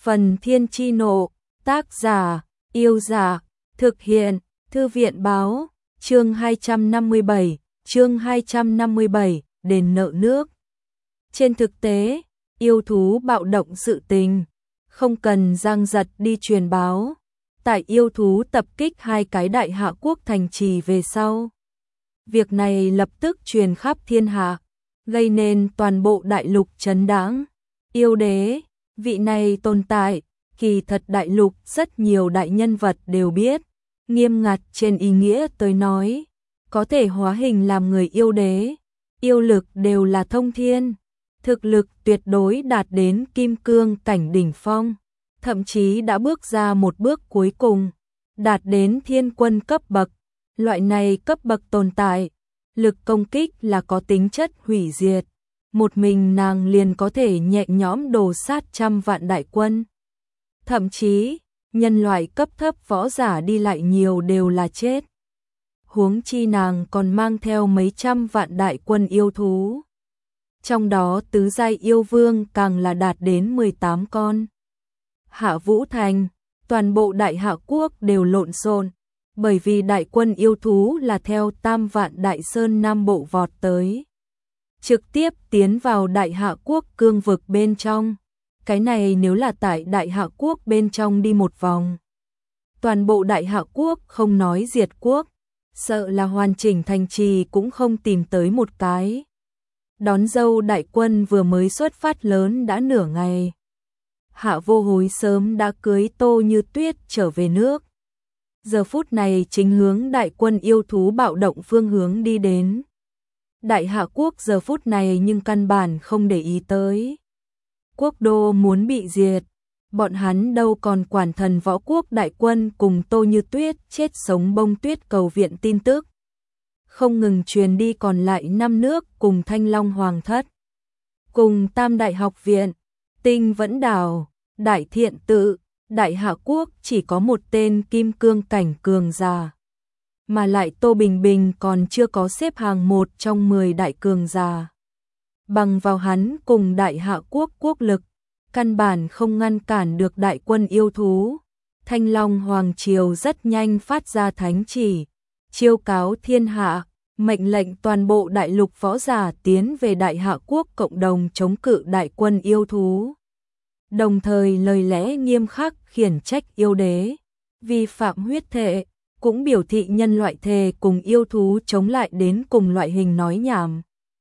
Phần Thiên Chi Nộ, tác giả, Yêu Dạ, thực hiện, Thư viện Báo, chương 257, đền nợ nước. Trên thực tế, yêu thú bạo động sự tình, không cần Giang Giật đi truyền báo. Tại yêu thú tập kích hai cái đại hạ quốc thành trì về sau, việc này lập tức truyền khắp thiên hạ, gây nên toàn bộ đại lục chấn đáng. Yêu đế, vị này tồn tại, kỳ thật đại lục rất nhiều đại nhân vật đều biết, nghiêm ngặt trên ý nghĩa tới nói, có thể hóa hình làm người yêu đế, yêu lực đều là thông thiên, thực lực tuyệt đối đạt đến kim cương cảnh đỉnh phong, thậm chí đã bước ra một bước cuối cùng, đạt đến thiên quân cấp bậc. Loại này cấp bậc tồn tại, lực công kích là có tính chất hủy diệt, một mình nàng liền có thể nhẹ nhõm đồ sát trăm vạn đại quân. Thậm chí, nhân loại cấp thấp võ giả đi lại nhiều đều là chết. Huống chi nàng còn mang theo mấy trăm vạn đại quân yêu thú. Trong đó tứ giai yêu vương càng là đạt đến 18 con. Hạ Vũ Thành, toàn bộ đại hạ quốc đều lộn xộn, bởi vì đại quân yêu thú là theo Tam Vạn Đại Sơn Nam Bộ vọt tới, trực tiếp tiến vào đại hạ quốc cương vực bên trong. Cái này nếu là tại đại hạ quốc bên trong đi một vòng, toàn bộ đại hạ quốc không nói diệt quốc, sợ là hoàn chỉnh thành trì cũng không tìm tới một cái. Đón dâu đại quân vừa mới xuất phát lớn đã nửa ngày. Hạ Vô Hối sớm đã cưới Tô Như Tuyết trở về nước. Giờ phút này chính hướng đại quân yêu thú bạo động phương hướng đi đến. Đại hạ quốc giờ phút này nhưng căn bản không để ý tới. Quốc đô muốn bị diệt, bọn hắn đâu còn quản Thần Võ Quốc đại quân cùng Tô Như Tuyết chết sống bông tuyết cầu viện tin tức. Không ngừng truyền đi, còn lại 5 nước cùng Thanh Long Hoàng thất, cùng Tam Đại Học viện, Tinh Vẫn Đảo, Đại Thiện Tự, đại hạ quốc chỉ có một tên kim cương cảnh cường giả. Mà lại Tô Bình Bình còn chưa có xếp hàng 1 trong 10 đại cường giả. Bằng vào hắn cùng đại hạ quốc quốc lực, căn bản không ngăn cản được đại quân yêu thú. Thanh Long Hoàng Triều rất nhanh phát ra thánh chỉ, chiêu cáo thiên hạ, mệnh lệnh toàn bộ đại lục võ giả tiến về đại hạ quốc cộng đồng chống cự đại quân yêu thú. Đồng thời lời lẽ nghiêm khắc khiển trách yêu đế, vi phạm huyết thệ, cũng biểu thị nhân loại thề cùng yêu thú chống lại đến cùng loại hình nói nhảm.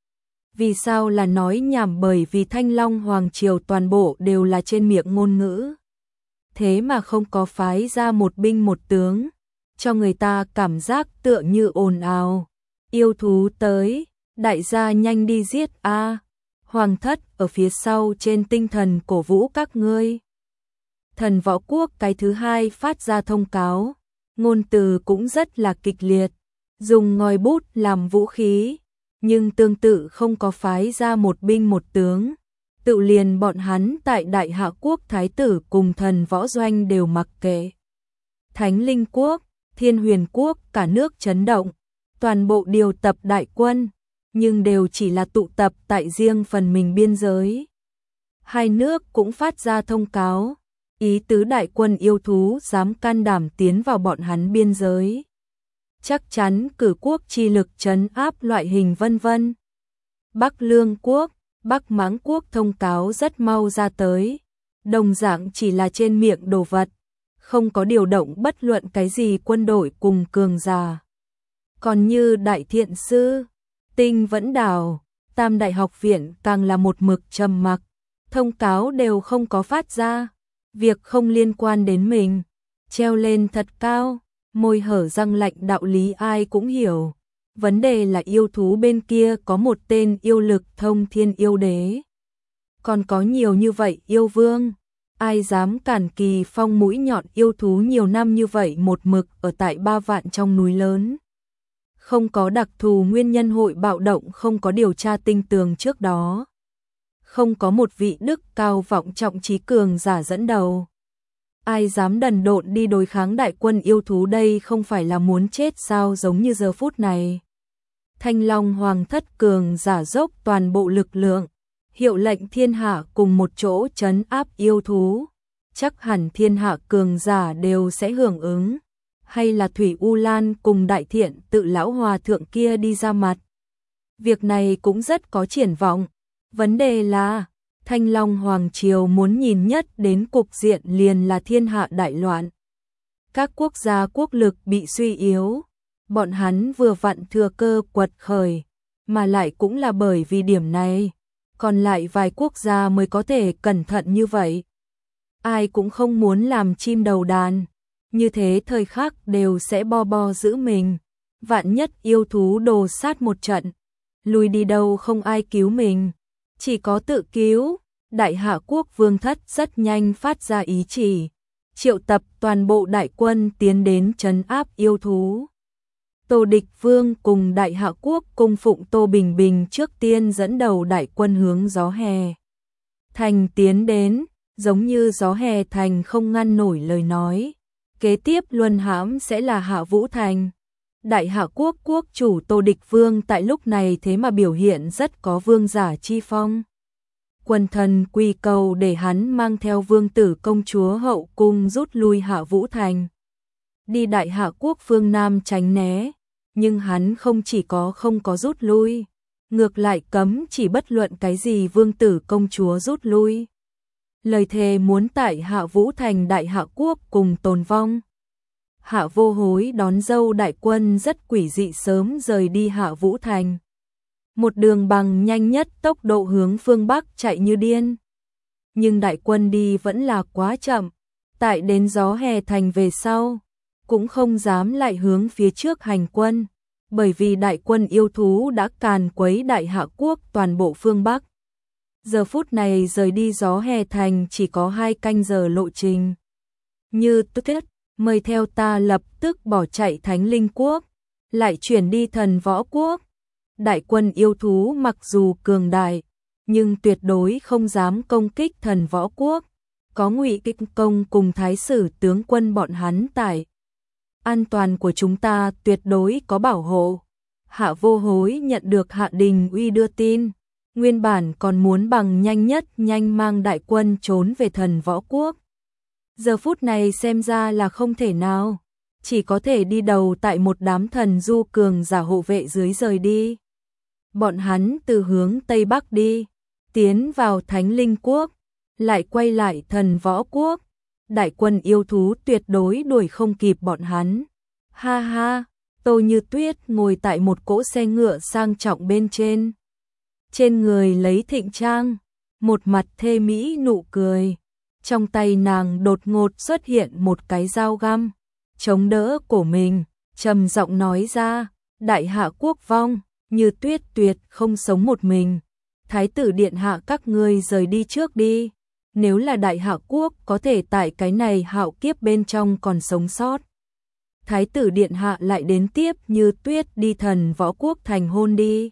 Vì sao là nói nhảm? Bởi vì Thanh Long Hoàng Triều toàn bộ đều là trên miệng ngôn ngữ. Thế mà không có phái ra một binh một tướng, cho người ta cảm giác tựa như ồn ào. Yêu thú tới, đại gia nhanh đi giết a. Hoàng thất ở phía sau trên tinh thần cổ vũ các ngươi. Thần Võ Quốc cái thứ hai phát ra thông cáo, ngôn từ cũng rất là kịch liệt, dùng ngòi bút làm vũ khí, nhưng tương tự không có phái ra một binh một tướng, tự liền bọn hắn tại đại hạ quốc thái tử cùng thần võ doanh đều mặc kệ. Thánh Linh Quốc, Thiên Huyền Quốc cả nước chấn động, toàn bộ điều tập đại quân, nhưng đều chỉ là tụ tập tại riêng phần mình biên giới. Hai nước cũng phát ra thông cáo, ý tứ đại quân yêu thú dám can đảm tiến vào bọn hắn biên giới, chắc chắn cử quốc chi lực trấn áp loại hình vân vân. Bắc Lương Quốc, Bắc Mãng Quốc thông cáo rất mau ra tới, đồng dạng chỉ là trên miệng đồ vật, không có điều động bất luận cái gì quân đội cùng cường giả. Còn như Đại Thiện Sư, Tinh Vẫn Đảo, Tam Đại Học viện càng là một mực trầm mặc, thông cáo đều không có phát ra, việc không liên quan đến mình, treo lên thật cao, môi hở răng lạnh đạo lý ai cũng hiểu. Vấn đề là yêu thú bên kia có một tên yêu lực thông thiên yêu đế, còn có nhiều như vậy yêu vương, ai dám cản Kỳ Phong mũi nhọn yêu thú nhiều năm như vậy một mực ở tại 3 vạn trong núi lớn. Không có đặc thù nguyên nhân hội bạo động, không có điều tra tinh tường trước đó, không có một vị đức cao vọng trọng trí cường giả dẫn đầu. Ai dám đần độn đi đối kháng đại quân yêu thú, đây không phải là muốn chết sao? Giống như giờ phút này, Thanh Long Hoàng thất cường giả dốc toàn bộ lực lượng, hiệu lệnh thiên hạ cùng một chỗ trấn áp yêu thú. chắc hẳn thiên hạ cường giả đều sẽ hưởng ứng, hay là Thủy U Lan cùng Đại Thiện Tự lão hòa thượng kia đi ra mặt. Việc này cũng rất có triển vọng, vấn đề là Thanh Long Hoàng Triều muốn nhìn nhất đến cục diện liền là thiên hạ đại loạn. Các quốc gia quốc lực bị suy yếu, bọn hắn vừa vặn thừa cơ quật khởi, mà lại cũng là bởi vì điểm này, còn lại vài quốc gia mới có thể cẩn thận như vậy. Ai cũng không muốn làm chim đầu đàn, như thế thời khắc đều sẽ bo bo giữ mình, vạn nhất yêu thú đồ sát một trận, lùi đi đâu không ai cứu mình, chỉ có tự cứu. Đại Hạ Quốc Vương Thất rất nhanh phát ra ý chỉ, triệu tập toàn bộ đại quân tiến đến trấn áp yêu thú. Tô Địch Vương cùng Đại Hạ Quốc cung phụng Tô Bình Bình trước tiên dẫn đầu đại quân hướng Gió Hè Thành tiến đến, giống như Gió Hè Thành không ngăn nổi lời nói. Kế tiếp luân hãm sẽ là Hạ Vũ Thành. Đại Hạ Quốc quốc chủ Tô Địch Vương tại lúc này thế mà biểu hiện rất có vương giả chi phong. Quần thần quy cầu để hắn mang theo vương tử công chúa hậu cung rút lui Hạ Vũ Thành. Đi Đại Hạ Quốc phương Nam tránh né, nhưng hắn không chỉ không có rút lui, ngược lại cấm chỉ bất luận cái gì vương tử công chúa rút lui. Lời thề muốn tại Hạ Vũ Thành Đại Hạ Quốc cùng tồn vong. Hạ Vô Hối đón dâu đại quân rất quỷ dị sớm rời đi Hạ Vũ Thành. Một đường bằng nhanh nhất tốc độ hướng phương Bắc chạy như điên. Nhưng đại quân đi vẫn là quá chậm, tại đến Gió Hè Thành về sau, cũng không dám lại hướng phía trước hành quân, bởi vì đại quân yêu thú đã càn quấy Đại Hạ Quốc toàn bộ phương Bắc. Giờ phút này rời đi Gió Hè Thành chỉ có 2 canh giờ lộ trình. Như tức thiết, mời theo ta lập tức bỏ chạy Thánh Linh Quốc, lại chuyển đi Thần Võ Quốc. Đại quân yêu thú mặc dù cường đại, nhưng tuyệt đối không dám công kích Thần Võ Quốc. Có Ngụy Kích Công cùng Thái Sử tướng quân bọn hắn tại. An toàn của chúng ta tuyệt đối có bảo hộ. Hạ Vô Hối nhận được Hạ Đình Uy đưa tin, nguyên bản còn muốn bằng nhanh nhất nhanh mang đại quân trốn về Thần Võ Quốc. Giờ phút này xem ra là không thể nào, chỉ có thể đi đầu tại một đám thần du cường giả hộ vệ dưới rời đi. Bọn hắn từ hướng Tây Bắc đi, tiến vào Thánh Linh Quốc, lại quay lại Thần Võ Quốc. Đại quân yêu thú tuyệt đối đuổi không kịp bọn hắn. Ha ha, Tô Như Tuyết ngồi tại một cỗ xe ngựa sang trọng bên trên. Trên người lấy thịnh trang, một mặt thê mỹ nụ cười. Trong tay nàng đột ngột xuất hiện một cái dao găm, chống đỡ cổ mình, trầm giọng nói ra, Đại Hạ Quốc vong, Như Tuyết tuyệt không sống một mình. Thái tử điện hạ các ngươi rời đi trước đi. Nếu là Đại Hạ Quốc có thể tại cái này hạo kiếp bên trong còn sống sót. Thái tử điện hạ lại đến tiếp Như Tuyết đi Thần Võ Quốc thành hôn đi.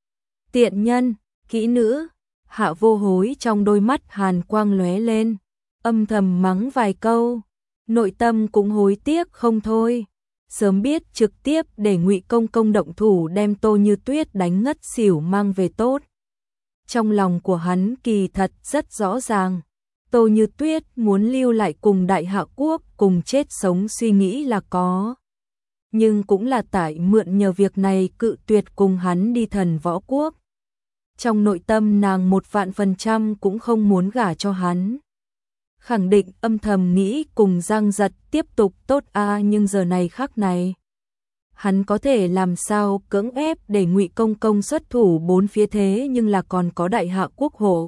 Tiện nhân, kỹ nữ, Hạ Vô Hối trong đôi mắt hàn quang lóe lên, âm thầm mắng vài câu, nội tâm cũng hối tiếc không thôi. Sớm biết trực tiếp để Ngụy Công Công động thủ đem Tô Như Tuyết đánh ngất xỉu mang về tốt. Trong lòng của hắn kỳ thật rất rõ ràng, Tô Như Tuyết muốn lưu lại cùng Đại Hạ Quốc cùng chết sống suy nghĩ là có. Nhưng cũng là tại mượn nhờ việc này cự tuyệt cùng hắn đi Thần Võ Quốc. Trong nội tâm nàng 100% cũng không muốn gả cho hắn. Khẳng định âm thầm nghĩ cùng Giang Giật tiếp tục tốt nhưng giờ này khắc này. Hắn có thể làm sao cưỡng ép để Ngụy Công Công xuất thủ bốn phía thế nhưng là còn có Đại Hạ Quốc hộ.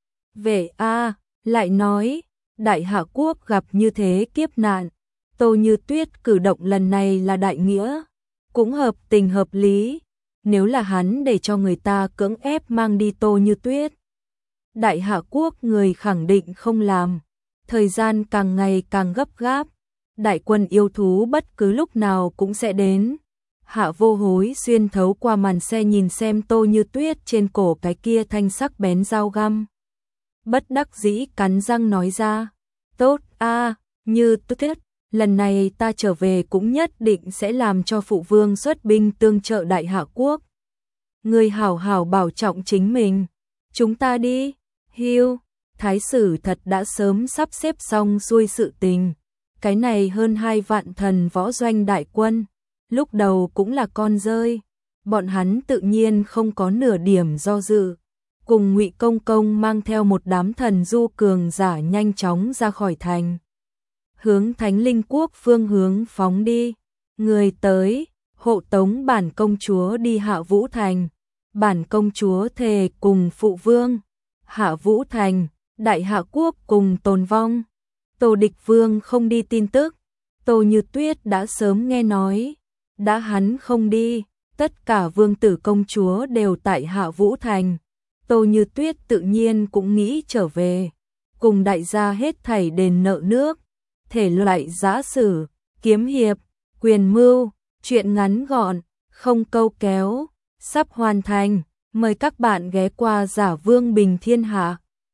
Về lại nói, Đại Hạ Quốc gặp như thế kiếp nạn, Tô Như Tuyết cử động lần này là đại nghĩa, cũng hợp tình hợp lý. Nếu là hắn để cho người ta cưỡng ép mang đi Tô Như Tuyết, Đại Hạ Quốc người khẳng định không làm. Thời gian càng ngày càng gấp gáp, đại quân yêu thú bất cứ lúc nào cũng sẽ đến. Hạ Vô Hối xuyên thấu qua màn xe nhìn xem Tô Như Tuyết trên cổ cái kia thanh sắc bén dao găm. Bất đắc dĩ cắn răng nói ra, tốt Như Tuyết, lần này ta trở về cũng nhất định sẽ làm cho phụ vương xuất binh tương trợ Đại Hạ Quốc. Người hảo hảo bảo trọng chính mình, chúng ta đi. Hiu, Thái sử thật đã sớm sắp xếp xong xuôi sự tình. Cái này hơn 2 vạn thần võ doanh đại quân, lúc đầu cũng là con rơi, bọn hắn tự nhiên không có nửa điểm do dự. Cùng Ngụy Công Công mang theo một đám thần du cường giả nhanh chóng ra khỏi thành, hướng Thánh Linh Quốc phương hướng phóng đi. Người tới, hộ tống bản công chúa đi Hạ Vũ Thành. Bản công chúa thề cùng phụ vương, Hạ Vũ Thành, Đại Hạ Quốc cùng tồn vong. Tô Địch Vương không đi tin tức, Tô Như Tuyết đã sớm nghe nói, đã hắn không đi, tất cả vương tử công chúa đều tại Hạ Vũ Thành. Tô Như Tuyết tự nhiên cũng nghĩ trở về, cùng đại gia hết thảy đền nợ nước, thể loại giã sử, kiếm hiệp, quyền mưu, truyện ngắn gọn, không câu kéo, sắp hoàn thành. Mời các bạn ghé qua Giả Vương Bình Thiên Hạ.